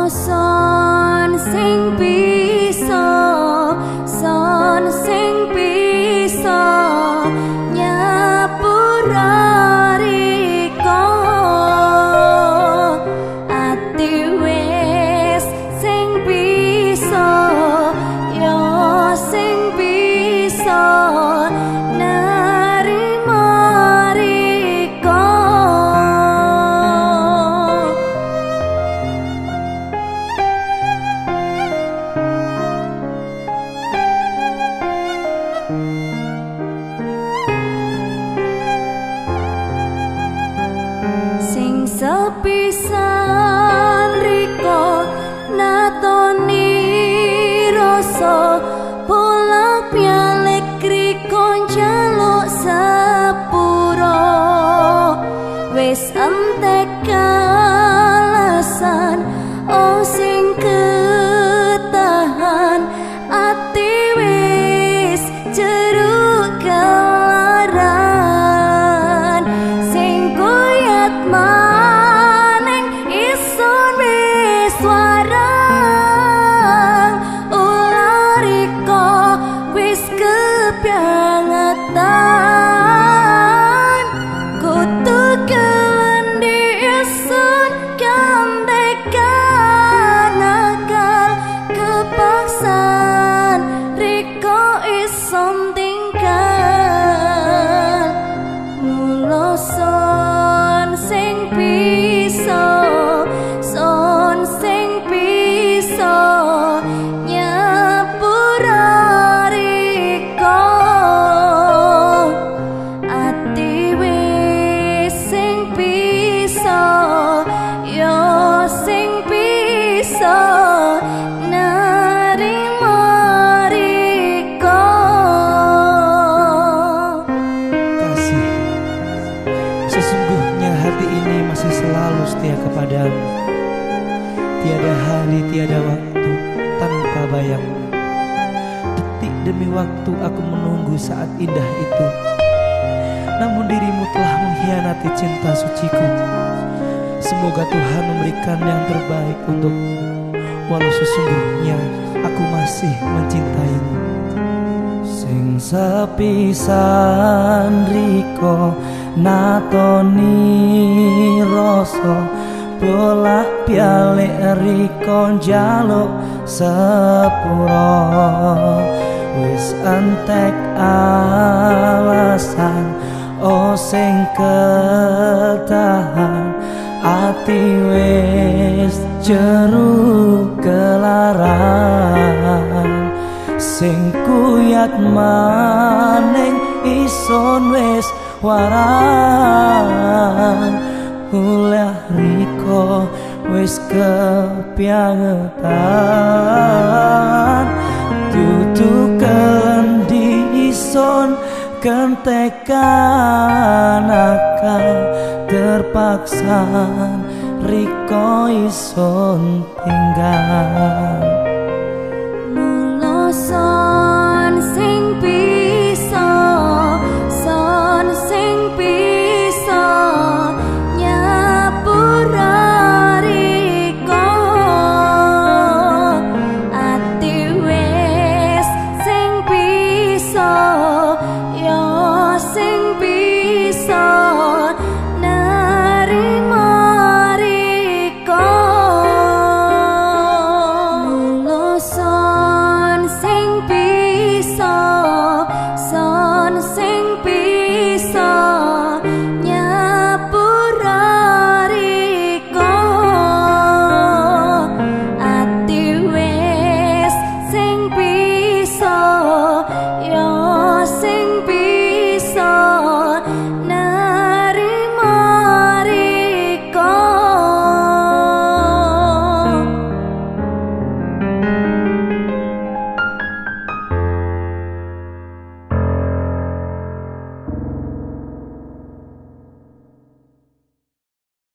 son sing bisa, son sing bisa nyapura riko ati wis sing bisa yo sing bisa narima riko sing sepisan riko natoni rasa bolak balik riko njaluk sepuro wis entek alasan oh sing ketahan ati wis jeruk kelaran sing kuyat maneng isun wis warang ulariko wis kebangetan kutu kendi isun kantekan akal kepaksaan riko isun tinggal mula son sing bisa, son sing bisa nyapura riko ati wis sing bisa yo sing bisa narima riko. Kasih, sesungguhnya hati ini masih selalu setia kepadamu. Tiada hari, tiada waktu tanpa bayangmu. Detik demi waktu aku menunggu saat indah itu. Namun dirimu telah mengkhianati cinta suciku. Semoga Tuhan memberikan yang terbaik untukmu, walau sesungguhnya aku masih mencintaimu. Sing sepisan riko natoni rasa bolak balik riko njaluk sepuro wis entek alasan oh sing ketahan ati wis jeruk kelaran sing kuyat maneng isun wis warang ulah riko wis kepiangetan tutu kendi isun kentekan akal terpaksa riko isun tinggal Mula son